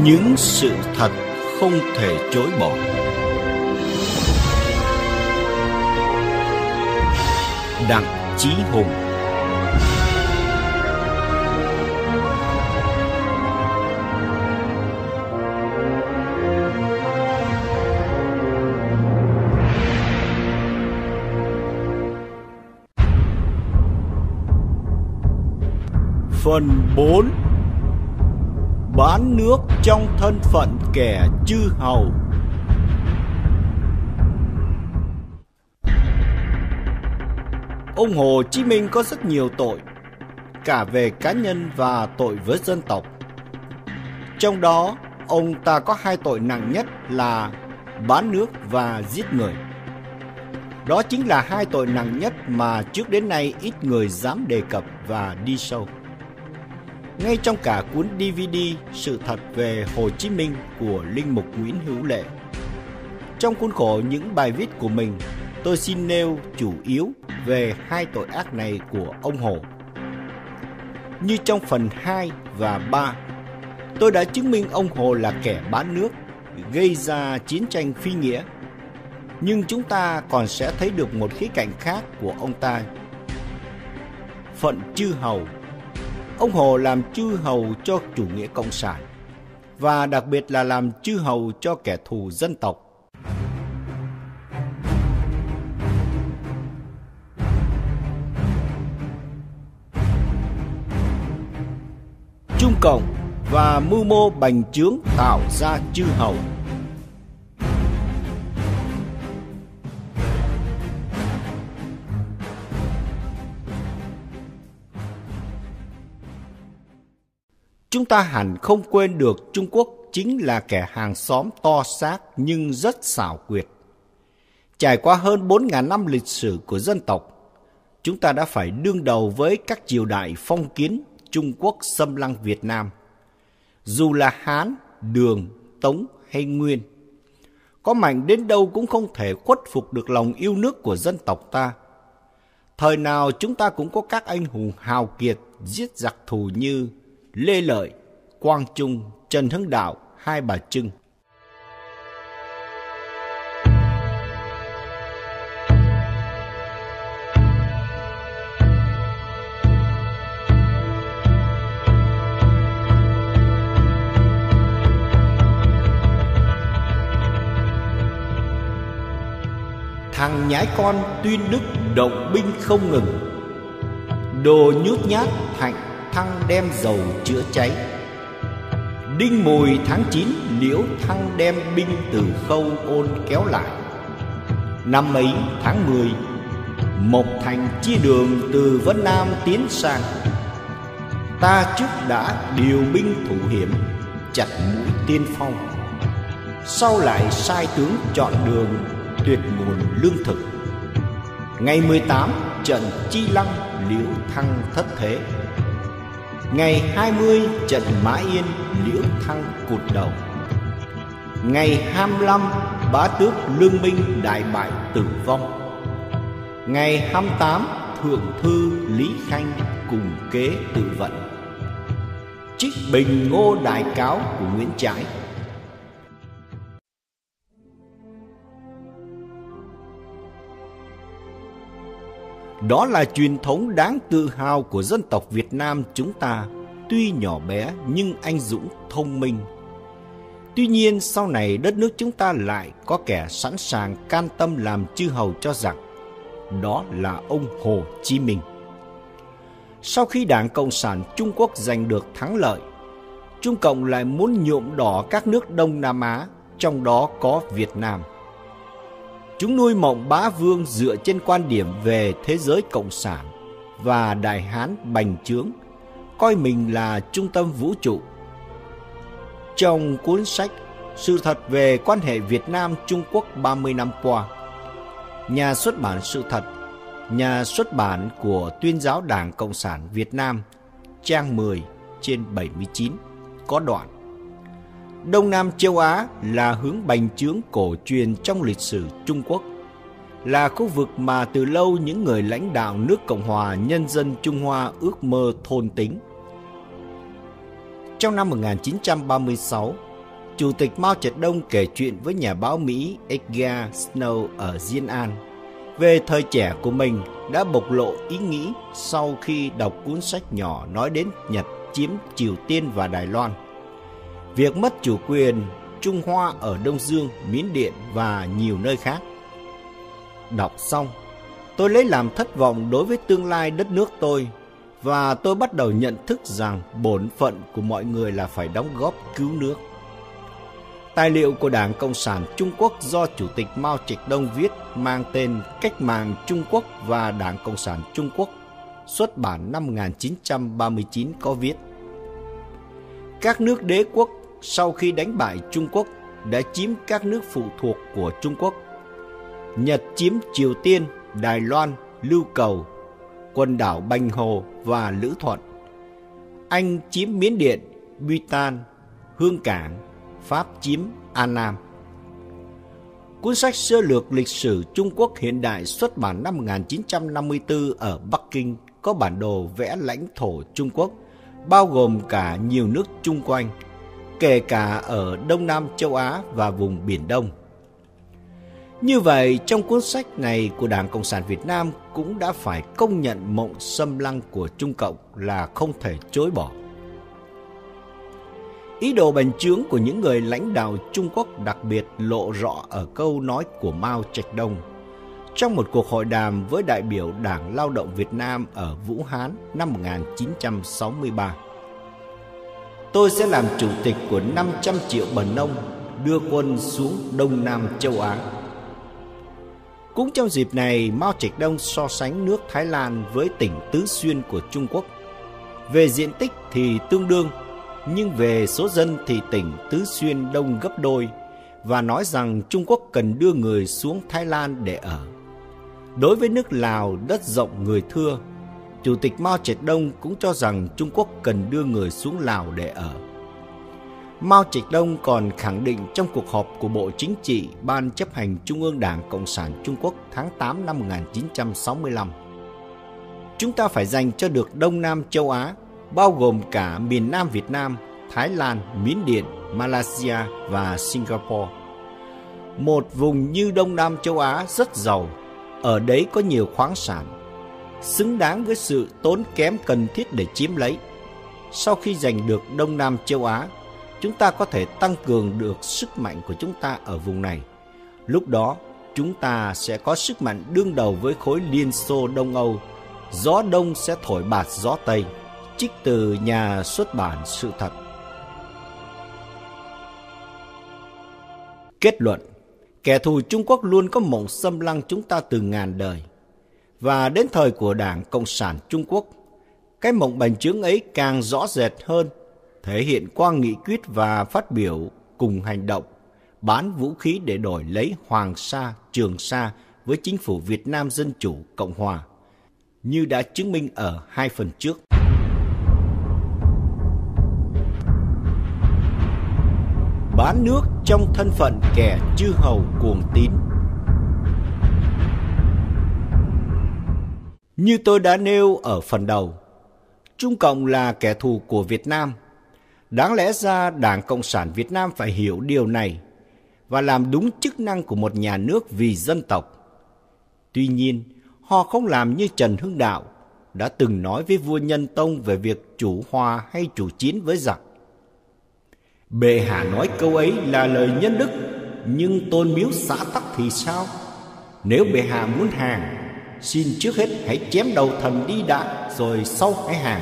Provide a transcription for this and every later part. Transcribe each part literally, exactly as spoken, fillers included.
Những sự thật không thể chối bỏ. Đặng Chí Hùng. Phần bốn. Bán nước trong thân phận kẻ chư hầu. Ông Hồ Chí Minh có rất nhiều tội, cả về cá nhân và tội với dân tộc. Trong đó, ông ta có hai tội nặng nhất là bán nước và giết người. Đó chính là hai tội nặng nhất mà trước đến nay ít người dám đề cập và đi sâu. Ngay trong cả cuốn đê vê đê Sự thật về Hồ Chí Minh của Linh mục Nguyễn Hữu Lệ, trong khuôn khổ những bài viết của mình, tôi xin nêu chủ yếu về hai tội ác này của ông Hồ. Như trong phần hai và ba, tôi đã chứng minh ông Hồ là kẻ bán nước, gây ra chiến tranh phi nghĩa. Nhưng chúng ta còn sẽ thấy được một khía cạnh khác của ông ta. Phận chư hầu. Ông Hồ làm chư hầu cho chủ nghĩa cộng sản, và đặc biệt là làm chư hầu cho kẻ thù dân tộc. Trung Cộng và mưu mô bành trướng tạo ra chư hầu. Chúng ta hẳn không quên được Trung Quốc chính là kẻ hàng xóm to xác nhưng rất xảo quyệt. Trải qua hơn bốn nghìn năm lịch sử của dân tộc, chúng ta đã phải đương đầu với các triều đại phong kiến Trung Quốc xâm lăng Việt Nam. Dù là Hán, Đường, Tống hay Nguyên, có mạnh đến đâu cũng không thể khuất phục được lòng yêu nước của dân tộc ta. Thời nào chúng ta cũng có các anh hùng hào kiệt giết giặc thù như Lê Lợi, Quang Trung, Trần Hưng Đạo, Hai Bà Trưng. Thằng nhãi con Tuyên Đức động binh không ngừng, đồ nhút nhát Thạnh Thăng đem dầu chữa cháy. Đinh Mùi tháng chín Liễu Thăng đem binh từ Khâu Ôn kéo lại. Năm ấy tháng mười, Mộc Thành chia đường từ Vân Nam tiến sang. Ta trước đã điều binh thủ hiểm, chặt mũi tiên phong, sau lại sai tướng chọn đường tuyệt nguồn lương thực. Ngày mười tám trận Chi Lăng, Liễu Thăng thất thế. Ngày hai mươi trận Mã Yên, Liễu Thăng cụt đầu. Ngày hai mươi lăm Bá Tước Lương Minh đại bại tử vong. Ngày hai mươi tám Thượng thư Lý Khanh cùng kế tự vận. Trích Bình Ngô Đại Cáo của Nguyễn Trãi. Đó là truyền thống đáng tự hào của dân tộc Việt Nam chúng ta, tuy nhỏ bé nhưng anh dũng thông minh. Tuy nhiên sau này đất nước chúng ta lại có kẻ sẵn sàng can tâm làm chư hầu cho giặc. Đó là ông Hồ Chí Minh. Sau khi Đảng Cộng sản Trung Quốc giành được thắng lợi, Trung Cộng lại muốn nhuộm đỏ các nước Đông Nam Á, trong đó có Việt Nam. Chúng nuôi mộng bá vương dựa trên quan điểm về thế giới cộng sản và Đại Hán bành trướng, coi mình là trung tâm vũ trụ. Trong cuốn sách Sự thật về quan hệ Việt Nam-Trung Quốc ba mươi năm qua, nhà xuất bản Sự thật, nhà xuất bản của Tuyên giáo Đảng Cộng sản Việt Nam, trang mười trên bảy mươi chín, có đoạn: Đông Nam châu Á là hướng bành trướng cổ truyền trong lịch sử Trung Quốc, là khu vực mà từ lâu những người lãnh đạo nước Cộng hòa Nhân dân Trung Hoa ước mơ thôn tính. Trong năm một nghìn chín trăm ba mươi sáu, Chủ tịch Mao Trạch-đông kể chuyện với nhà báo Mỹ Edgar Snow ở Diên An về thời trẻ của mình đã bộc lộ ý nghĩ sau khi đọc cuốn sách nhỏ nói đến Nhật chiếm Triều Tiên và Đài Loan, việc mất chủ quyền Trung Hoa ở Đông Dương, Miến Điện và nhiều nơi khác. Đọc xong, tôi lấy làm thất vọng đối với tương lai đất nước tôi, và tôi bắt đầu nhận thức rằng bổn phận của mọi người là phải đóng góp cứu nước. Tài liệu của Đảng Cộng sản Trung Quốc do Chủ tịch Mao Trạch-đông viết mang tên Cách mạng Trung Quốc và Đảng Cộng sản Trung Quốc, xuất bản năm một nghìn chín trăm ba mươi chín có viết: các nước đế quốc sau khi đánh bại Trung Quốc đã chiếm các nước phụ thuộc của Trung Quốc. Nhật chiếm Triều Tiên, Đài Loan, Lưu Cầu, quần đảo Bành Hồ và Lữ Thuận. Anh chiếm Miến Điện, Bhutan, Hương Cảng. Pháp chiếm An Nam. Cuốn sách sơ lược lịch sử Trung Quốc hiện đại xuất bản năm một nghìn chín trăm năm mươi tư ở Bắc Kinh có bản đồ vẽ lãnh thổ Trung Quốc, bao gồm cả nhiều nước chung quanh, kể cả ở Đông Nam châu Á và vùng Biển Đông. Như vậy, trong cuốn sách này của Đảng Cộng sản Việt Nam cũng đã phải công nhận mộng xâm lăng của Trung Cộng là không thể chối bỏ. Ý đồ bành trướng của những người lãnh đạo Trung Quốc đặc biệt lộ rõ ở câu nói của Mao Trạch-đông trong một cuộc hội đàm với đại biểu Đảng Lao động Việt Nam ở Vũ Hán năm một nghìn chín trăm sáu mươi ba. Tôi sẽ làm chủ tịch của năm trăm triệu bần nông đưa quân xuống Đông Nam châu Á. Cũng trong dịp này, Mao Trạch-đông so sánh nước Thái Lan với tỉnh Tứ Xuyên của Trung Quốc. Về diện tích thì tương đương, nhưng về số dân thì tỉnh Tứ Xuyên đông gấp đôi, và nói rằng Trung Quốc cần đưa người xuống Thái Lan để ở. Đối với nước Lào đất rộng người thưa, Chủ tịch Mao Trạch-đông cũng cho rằng Trung Quốc cần đưa người xuống Lào để ở. Mao Trạch-đông còn khẳng định trong cuộc họp của Bộ Chính trị Ban chấp hành Trung ương Đảng Cộng sản Trung Quốc tháng tám năm một nghìn chín trăm sáu mươi lăm: chúng ta phải dành cho được Đông Nam châu Á, bao gồm cả miền Nam Việt Nam, Thái Lan, Miến Điện, Malaysia và Singapore. Một vùng như Đông Nam châu Á rất giàu, ở đấy có nhiều khoáng sản, xứng đáng với sự tốn kém cần thiết để chiếm lấy. Sau khi giành được Đông Nam châu Á, chúng ta có thể tăng cường được sức mạnh của chúng ta ở vùng này. Lúc đó, chúng ta sẽ có sức mạnh đương đầu với khối Liên Xô Đông Âu. Gió Đông sẽ thổi bạt gió Tây. Trích từ nhà xuất bản Sự Thật. Kết luận: kẻ thù Trung Quốc luôn có mộng xâm lăng chúng ta từ ngàn đời. Và đến thời của Đảng Cộng sản Trung Quốc, cái mộng bành trướng ấy càng rõ rệt hơn, thể hiện qua nghị quyết và phát biểu cùng hành động, bán vũ khí để đổi lấy Hoàng Sa, Trường Sa với chính phủ Việt Nam Dân Chủ Cộng Hòa, như đã chứng minh ở hai phần trước. Bán nước trong thân phận kẻ chư hầu cuồng tín. Như tôi đã nêu ở phần đầu, Trung Cộng là kẻ thù của Việt Nam. Đáng lẽ ra Đảng Cộng sản Việt Nam phải hiểu điều này và làm đúng chức năng của một nhà nước vì dân tộc. Tuy nhiên, họ không làm như Trần Hưng Đạo đã từng nói với vua Nhân Tông về việc chủ hòa hay chủ chiến với giặc. Bệ hạ nói câu ấy là lời nhân đức, nhưng tôn miếu xã tắc thì sao? Nếu bệ hạ muốn hàng, xin trước hết hãy chém đầu thần đi đã, rồi sau hãy hàng.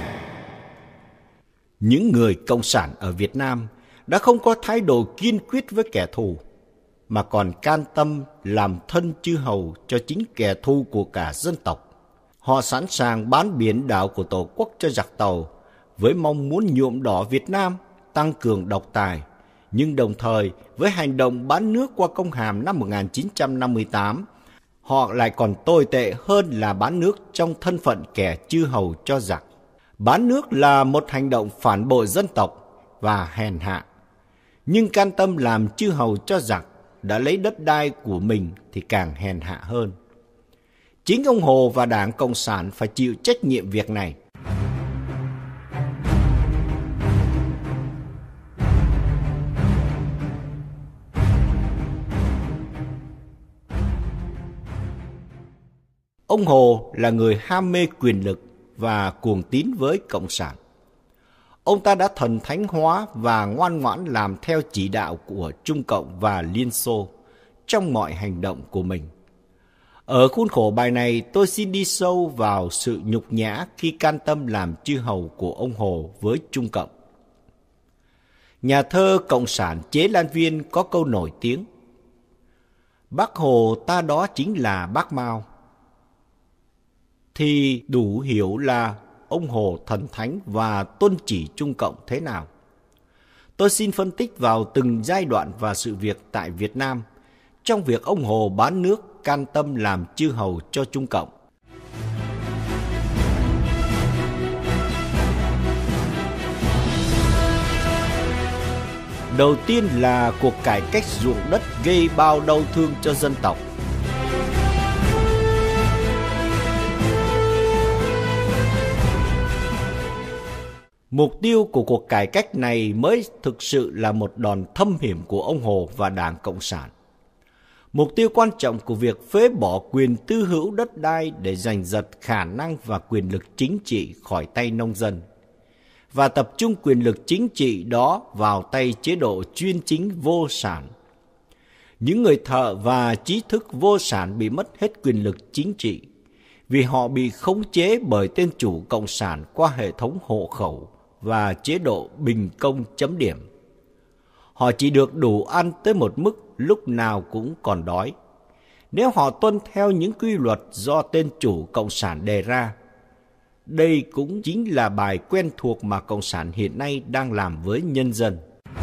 Những người cộng sản ở Việt Nam đã không có thái độ kiên quyết với kẻ thù, mà còn can tâm làm thân chư hầu cho chính kẻ thù của cả dân tộc. Họ sẵn sàng bán biển đảo của Tổ quốc cho giặc Tàu với mong muốn nhuộm đỏ Việt Nam, tăng cường độc tài, nhưng đồng thời với hành động bán nước qua công hàm năm một nghìn chín trăm năm mươi tám, họ lại còn tồi tệ hơn là bán nước trong thân phận kẻ chư hầu cho giặc. Bán nước là một hành động phản bội dân tộc và hèn hạ, nhưng can tâm làm chư hầu cho giặc đã lấy đất đai của mình thì càng hèn hạ hơn. Chính ông Hồ và Đảng Cộng sản phải chịu trách nhiệm việc này. Ông Hồ là người ham mê quyền lực và cuồng tín với Cộng sản. Ông ta đã thần thánh hóa và ngoan ngoãn làm theo chỉ đạo của Trung Cộng và Liên Xô trong mọi hành động của mình. Ở khuôn khổ bài này, tôi xin đi sâu vào sự nhục nhã khi can tâm làm chư hầu của ông Hồ với Trung Cộng. Nhà thơ Cộng sản Chế Lan Viên có câu nổi tiếng: Bác Hồ ta đó chính là bác Mao. Thì đủ hiểu là ông Hồ thần thánh và tuân chỉ Trung Cộng thế nào. Tôi xin phân tích vào từng giai đoạn và sự việc tại Việt Nam trong việc ông Hồ bán nước can tâm làm chư hầu cho Trung Cộng. Đầu tiên là cuộc cải cách ruộng đất gây bao đau thương cho dân tộc. Mục tiêu của cuộc cải cách này mới thực sự là một đòn thâm hiểm của ông Hồ và Đảng Cộng sản. Mục tiêu quan trọng của việc phế bỏ quyền tư hữu đất đai để giành giật khả năng và quyền lực chính trị khỏi tay nông dân, và tập trung quyền lực chính trị đó vào tay chế độ chuyên chính vô sản. Những người thợ và trí thức vô sản bị mất hết quyền lực chính trị vì họ bị khống chế bởi tên chủ cộng sản qua hệ thống hộ khẩu và chế độ bình công chấm điểm. Họ chỉ được đủ ăn tới một mức lúc nào cũng còn đói. Nếu họ tuân theo những quy luật do tên chủ cộng sản đề ra, đây cũng chính là bài quen thuộc mà Cộng sản hiện nay đang làm với nhân dân.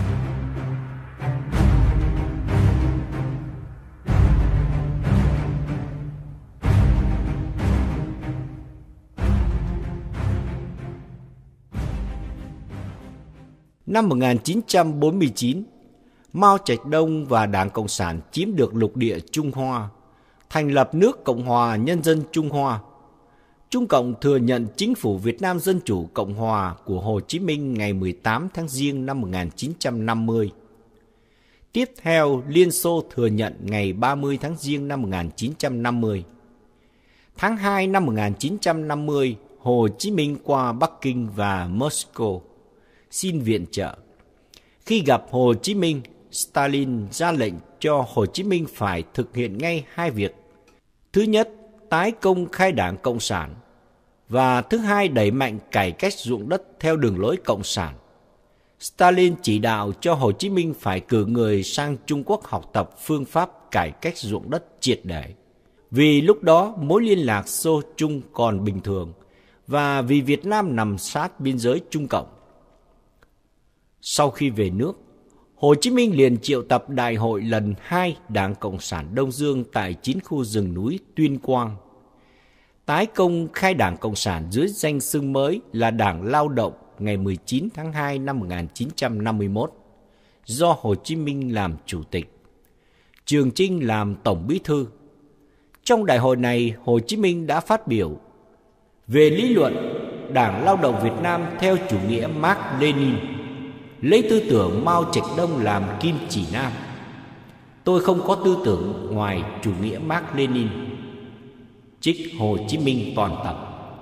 Năm một nghìn chín trăm bốn mươi chín, Mao Trạch Đông và Đảng Cộng sản chiếm được lục địa Trung Hoa, thành lập nước Cộng hòa Nhân dân Trung Hoa. Trung Cộng thừa nhận chính phủ Việt Nam Dân chủ Cộng hòa của Hồ Chí Minh ngày mười tám tháng Giêng năm một nghìn chín trăm năm mươi. Tiếp theo, Liên Xô thừa nhận ngày ba mươi tháng Giêng năm một nghìn chín trăm năm mươi. Tháng hai năm một nghìn chín trăm năm mươi, Hồ Chí Minh qua Bắc Kinh và Moscow xin viện trợ. Khi gặp Hồ Chí Minh, Stalin ra lệnh cho Hồ Chí Minh phải thực hiện ngay hai việc. Thứ nhất, tái công khai Đảng Cộng sản, và thứ hai, đẩy mạnh cải cách ruộng đất theo đường lối Cộng sản. Stalin chỉ đạo cho Hồ Chí Minh phải cử người sang Trung Quốc học tập phương pháp cải cách ruộng đất triệt để. Vì lúc đó mối liên lạc Xô Trung còn bình thường, và vì Việt Nam nằm sát biên giới Trung Cộng. Sau khi về nước, Hồ Chí Minh liền triệu tập đại hội lần hai Đảng Cộng sản Đông Dương tại chín khu rừng núi Tuyên Quang. Tái công khai Đảng Cộng sản dưới danh xưng mới là Đảng Lao động ngày mười chín tháng hai năm một nghìn chín trăm năm mươi mốt, do Hồ Chí Minh làm chủ tịch, Trường Chinh làm tổng bí thư. Trong đại hội này, Hồ Chí Minh đã phát biểu: về lý luận, Đảng Lao động Việt Nam theo chủ nghĩa Mác Lênin, lấy tư tưởng Mao Trạch Đông làm kim chỉ nam. Tôi không có tư tưởng ngoài chủ nghĩa Mác Lênin. Trích Hồ Chí Minh toàn tập.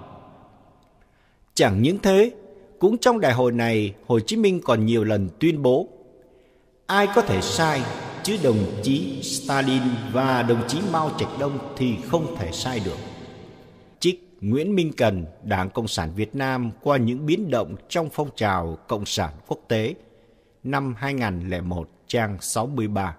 Chẳng những thế, cũng trong đại hội này, Hồ Chí Minh còn nhiều lần tuyên bố: ai có thể sai, chứ đồng chí Stalin và đồng chí Mao Trạch Đông thì không thể sai được. Trích Nguyễn Minh Cần, Đảng Cộng sản Việt Nam qua những biến động trong phong trào Cộng sản quốc tế, năm hai nghìn không trăm lẻ một, trang sáu mươi ba.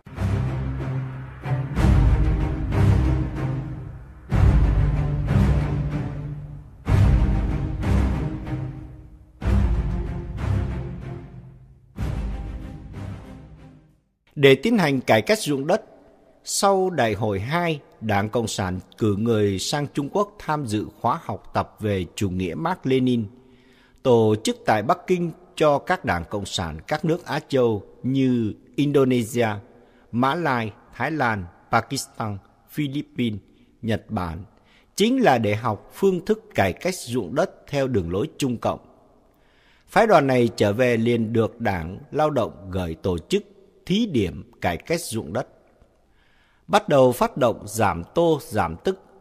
Để tiến hành cải cách ruộng đất, sau đại hội hai, Đảng Cộng sản cử người sang Trung Quốc tham dự khóa học tập về chủ nghĩa Mác Lênin, tổ chức tại Bắc Kinh cho các đảng Cộng sản các nước Á Châu như Indonesia, Mã Lai, Thái Lan, Pakistan, Philippines, Nhật Bản, chính là để học phương thức cải cách ruộng đất theo đường lối Trung Cộng. Phái đoàn này trở về liền được Đảng Lao động gửi tổ chức thí điểm cải cách ruộng đất. Bắt đầu phát động giảm tô giảm tức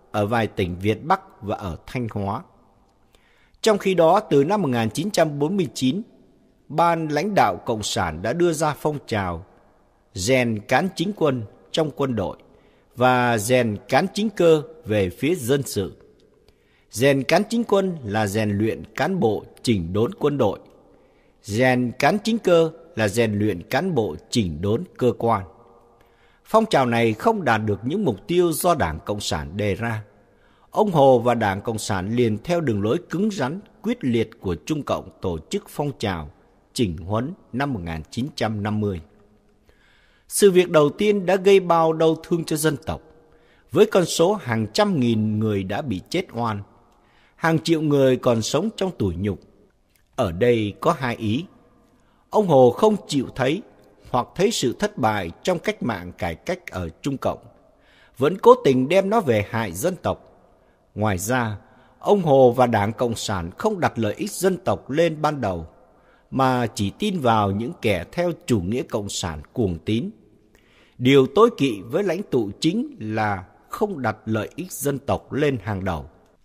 ở vài tỉnh Việt Bắc và ở Thanh Hóa. Trong khi đó, từ năm một nghìn chín trăm bốn mươi chín, ban lãnh đạo Cộng sản đã đưa ra phong trào rèn cán chính quân trong quân đội và rèn cán chính cơ về phía dân sự. Rèn cán chính quân là rèn luyện cán bộ chỉnh đốn quân đội. Rèn cán chính cơ là rèn luyện cán bộ chỉnh đốn cơ quan. Phong trào này không đạt được những mục tiêu do Đảng Cộng sản đề ra. Ông Hồ và Đảng Cộng sản liền theo đường lối cứng rắn, quyết liệt của Trung Cộng tổ chức phong trào chỉnh huấn năm một nghìn chín trăm năm mươi. Sự việc đầu tiên đã gây bao đau thương cho dân tộc, với con số hàng trăm nghìn người đã bị chết oan, hàng triệu người còn sống trong tủi nhục. Ở đây có hai ý. Ông Hồ không chịu thấy hoặc thấy sự thất bại trong cách mạng cải cách ở Trung Cộng, vẫn cố tình đem nó về hại dân tộc. Ngoài ra, ông Hồ và Đảng Cộng sản không đặt lợi ích dân tộc lên ban đầu, mà chỉ tin vào những kẻ theo chủ nghĩa cộng sản cuồng tín. Điều tối kỵ với lãnh tụ chính là không đặt lợi ích dân tộc lên hàng đầu.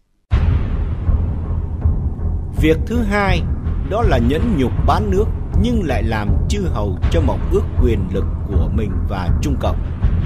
Việc thứ hai đó là nhẫn nhục bán nước nhưng lại làm chư hầu cho mộng ước quyền lực của mình và Trung Cộng.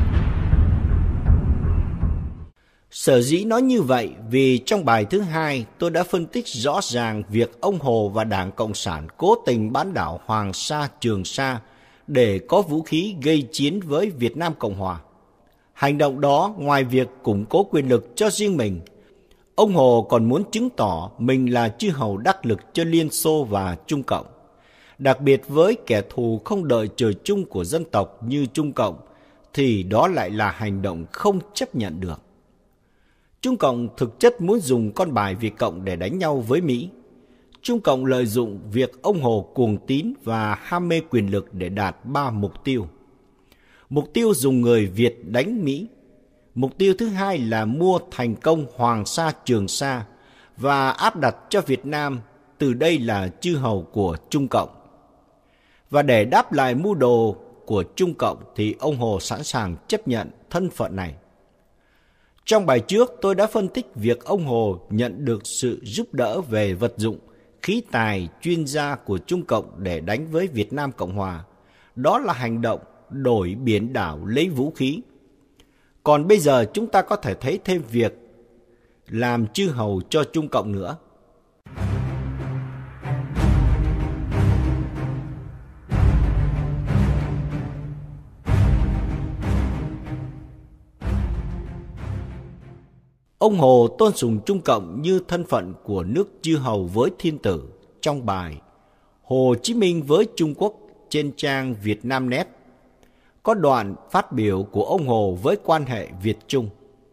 Sở dĩ nói như vậy vì trong bài thứ hai tôi đã phân tích rõ ràng việc ông Hồ và Đảng Cộng sản cố tình bán đảo Hoàng Sa, Trường Sa để có vũ khí gây chiến với Việt Nam Cộng Hòa. Hành động đó ngoài việc củng cố quyền lực cho riêng mình, ông Hồ còn muốn chứng tỏ mình là chư hầu đắc lực cho Liên Xô và Trung Cộng. Đặc biệt với kẻ thù không đợi trời chung của dân tộc như Trung Cộng, thì đó lại là hành động không chấp nhận được. Trung Cộng thực chất muốn dùng con bài Việt Cộng để đánh nhau với Mỹ. Trung Cộng lợi dụng việc ông Hồ cuồng tín và ham mê quyền lực để đạt ba mục tiêu. Mục tiêu dùng người Việt đánh Mỹ. Mục tiêu thứ hai là mua thành công Hoàng Sa, Trường Sa và áp đặt cho Việt Nam, từ đây là chư hầu của Trung Cộng. Và để đáp lại mưu đồ của Trung Cộng thì ông Hồ sẵn sàng chấp nhận thân phận này. Trong bài trước tôi đã phân tích việc ông Hồ nhận được sự giúp đỡ về vật dụng, khí tài, chuyên gia của Trung Cộng để đánh với Việt Nam Cộng Hòa. Đó là hành động đổi biển đảo lấy vũ khí. Còn bây giờ chúng ta có thể thấy thêm việc làm chư hầu cho Trung Cộng nữa. Ông Hồ tôn sùng Trung Cộng như thân phận của nước chư hầu với thiên tử trong bài Hồ Chí Minh với Trung Quốc trên trang Vietnamnet. Có đoạn phát biểu của ông Hồ với quan hệ Việt-Trung.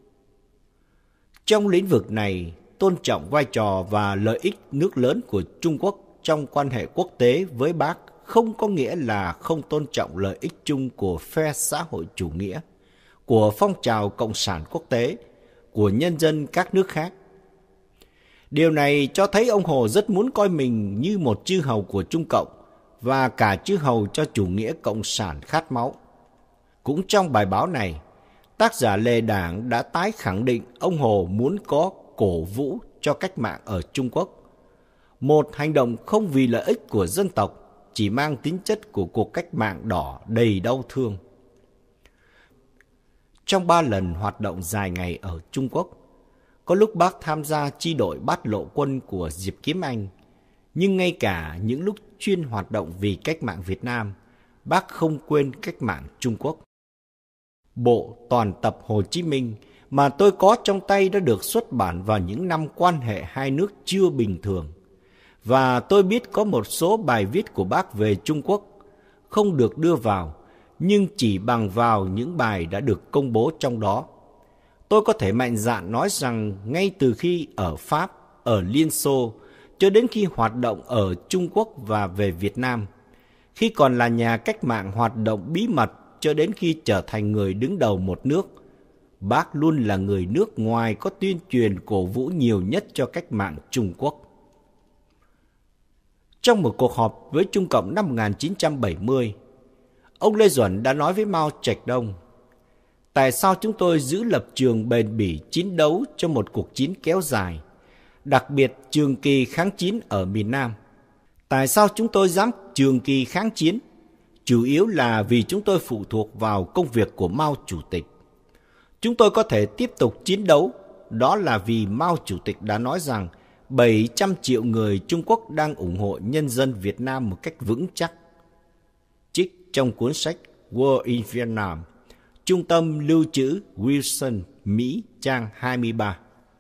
Trong lĩnh vực này, tôn trọng vai trò và lợi ích nước lớn của Trung Quốc trong quan hệ quốc tế với Bác không có nghĩa là không tôn trọng lợi ích chung của phe xã hội chủ nghĩa, của phong trào cộng sản quốc tế, của nhân dân các nước khác. Điều này cho thấy ông Hồ rất muốn coi mình như một chư hầu của Trung Cộng và cả chư hầu cho chủ nghĩa cộng sản khát máu. Cũng trong bài báo này, tác giả Lê Đảng đã tái khẳng định ông Hồ muốn có cổ vũ cho cách mạng ở Trung Quốc. Một hành động không vì lợi ích của dân tộc, chỉ mang tính chất của cuộc cách mạng đỏ đầy đau thương. Trong ba lần hoạt động dài ngày ở Trung Quốc, có lúc Bác tham gia chi đội bát lộ quân của Diệp Kiếm Anh, nhưng ngay cả những lúc chuyên hoạt động vì cách mạng Việt Nam, Bác không quên cách mạng Trung Quốc. Bộ toàn tập Hồ Chí Minh mà tôi có trong tay đã được xuất bản vào những năm quan hệ hai nước chưa bình thường. Và tôi biết có một số bài viết của Bác về Trung Quốc không được đưa vào, nhưng chỉ bằng vào những bài đã được công bố trong đó. Tôi có thể mạnh dạn nói rằng ngay từ khi ở Pháp, ở Liên Xô, cho đến khi hoạt động ở Trung Quốc và về Việt Nam, khi còn là nhà cách mạng hoạt động bí mật cho đến khi trở thành người đứng đầu một nước, Bác luôn là người nước ngoài có tuyên truyền cổ vũ nhiều nhất cho cách mạng Trung Quốc. Trong một cuộc họp với Trung Cộng năm một nghìn chín trăm bảy mươi, ông Lê Duẩn đã nói với Mao Trạch Đông, Tại sao chúng tôi giữ lập trường bền bỉ chiến đấu cho một cuộc chiến kéo dài, đặc biệt trường kỳ kháng chiến ở miền Nam? Tại sao chúng tôi dám trường kỳ kháng chiến? Chủ yếu là vì chúng tôi phụ thuộc vào công việc của Mao Chủ tịch. Chúng tôi có thể tiếp tục chiến đấu, đó là vì Mao Chủ tịch đã nói rằng bảy trăm triệu người Trung Quốc đang ủng hộ nhân dân Việt Nam một cách vững chắc. Trích trong cuốn sách War in Vietnam, Trung tâm Lưu trữ Wilson, Mỹ, trang hai mươi ba.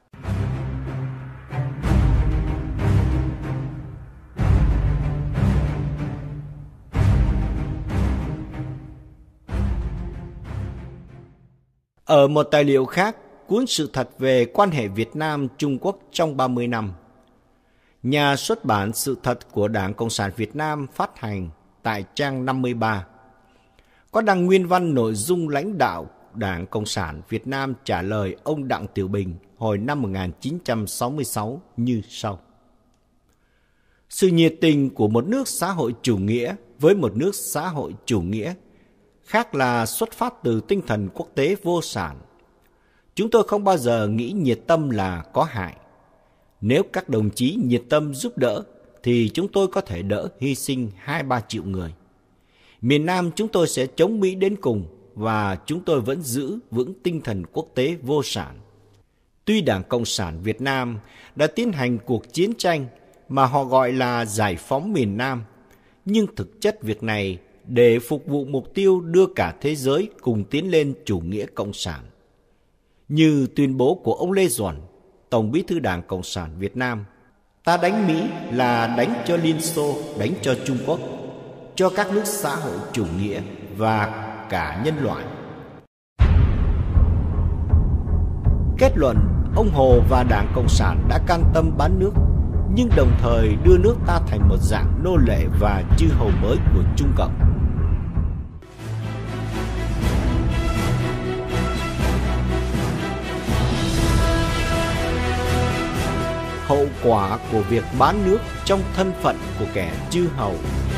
Ở một tài liệu khác, cuốn Sự thật về quan hệ Việt Nam-Trung Quốc trong ba mươi năm, nhà xuất bản Sự thật của Đảng Cộng sản Việt Nam phát hành tại trang năm mươi ba, có đăng nguyên văn nội dung lãnh đạo Đảng Cộng sản Việt Nam trả lời ông Đặng Tiểu Bình hồi năm một nghìn chín trăm sáu mươi sáu như sau. Sự nhiệt tình của một nước xã hội chủ nghĩa với một nước xã hội chủ nghĩa khác là xuất phát từ tinh thần quốc tế vô sản. Chúng tôi không bao giờ nghĩ nhiệt tâm là có hại. Nếu các đồng chí nhiệt tâm giúp đỡ, thì chúng tôi có thể đỡ hy sinh hai ba triệu người. Miền Nam chúng tôi sẽ chống Mỹ đến cùng, và chúng tôi vẫn giữ vững tinh thần quốc tế vô sản. Tuy Đảng Cộng sản Việt Nam đã tiến hành cuộc chiến tranh mà họ gọi là giải phóng miền Nam, nhưng thực chất việc này để phục vụ mục tiêu đưa cả thế giới cùng tiến lên chủ nghĩa cộng sản. Như tuyên bố của ông Lê Duẩn, Tổng bí thư Đảng Cộng sản Việt Nam, ta đánh Mỹ là đánh cho Liên Xô, đánh cho Trung Quốc, cho các nước xã hội chủ nghĩa và cả nhân loại. Kết luận, ông Hồ và Đảng Cộng sản đã can tâm bán nước, nhưng đồng thời đưa nước ta thành một dạng nô lệ và chư hầu mới của Trung Cộng. Hậu quả của việc bán nước trong thân phận của kẻ chư hầu.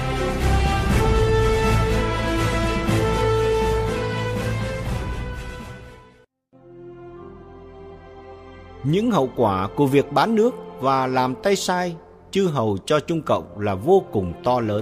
Những hậu quả của việc bán nước và làm tay sai chư hầu cho Trung Cộng là vô cùng to lớn.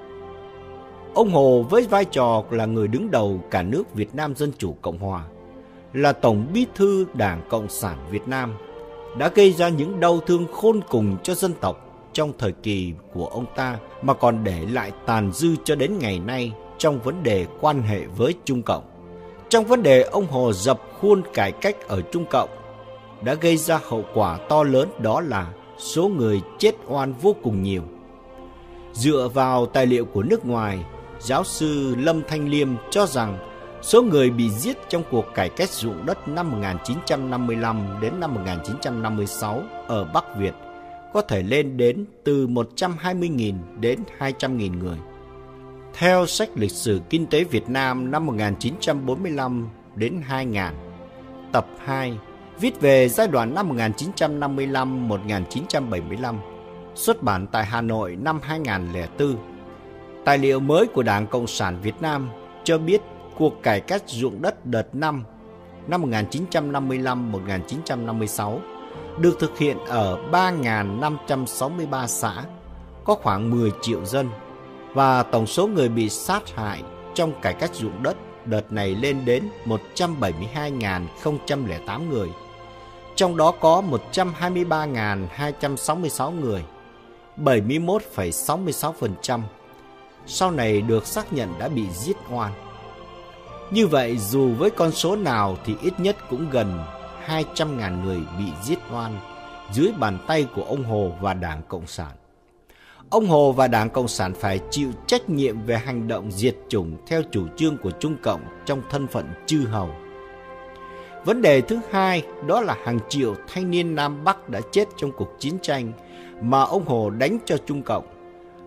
Ông Hồ với vai trò là người đứng đầu cả nước Việt Nam Dân Chủ Cộng Hòa, là Tổng bí thư Đảng Cộng sản Việt Nam, đã gây ra những đau thương khôn cùng cho dân tộc trong thời kỳ của ông ta, mà còn để lại tàn dư cho đến ngày nay trong vấn đề quan hệ với Trung Cộng. Trong vấn đề ông Hồ dập khuôn cải cách ở Trung Cộng, đã gây ra hậu quả to lớn, đó là số người chết oan vô cùng nhiều. Dựa vào tài liệu của nước ngoài, giáo sư Lâm Thanh Liêm cho rằng số người bị giết trong cuộc cải cách ruộng đất năm một nghìn chín trăm năm mươi lăm đến năm một nghìn chín trăm năm mươi sáu ở Bắc Việt có thể lên đến từ một trăm hai mươi nghìn đến hai trăm nghìn người. Theo sách Lịch sử Kinh tế Việt Nam năm một nghìn chín trăm bốn mươi lăm đến hai nghìn, tập hai, viết về giai đoạn năm một nghìn chín trăm năm mươi lăm đến một nghìn chín trăm bảy mươi lăm, xuất bản tại Hà Nội năm hai nghìn không trăm lẻ bốn. Tài liệu mới của Đảng Cộng sản Việt Nam cho biết cuộc cải cách ruộng đất đợt năm năm một nghìn chín trăm năm mươi lăm đến một nghìn chín trăm năm mươi sáu được thực hiện ở ba nghìn năm trăm sáu mươi ba xã, có khoảng mười triệu dân, và tổng số người bị sát hại trong cải cách ruộng đất đợt này lên đến một trăm bảy mươi hai nghìn không trăm lẻ tám người, trong đó có một trăm hai mươi ba nghìn hai trăm sáu mươi sáu người, bảy mươi mốt phẩy sáu mươi sáu phần trăm, sau này được xác nhận đã bị giết oan. Như vậy, dù với con số nào thì ít nhất cũng gần hai trăm nghìn người bị giết oan dưới bàn tay của ông Hồ và Đảng Cộng sản. Ông Hồ và Đảng Cộng sản phải chịu trách nhiệm về hành động diệt chủng theo chủ trương của Trung Cộng trong thân phận chư hầu. Vấn đề thứ hai đó là hàng triệu thanh niên Nam Bắc đã chết trong cuộc chiến tranh mà ông Hồ đánh cho Trung Cộng.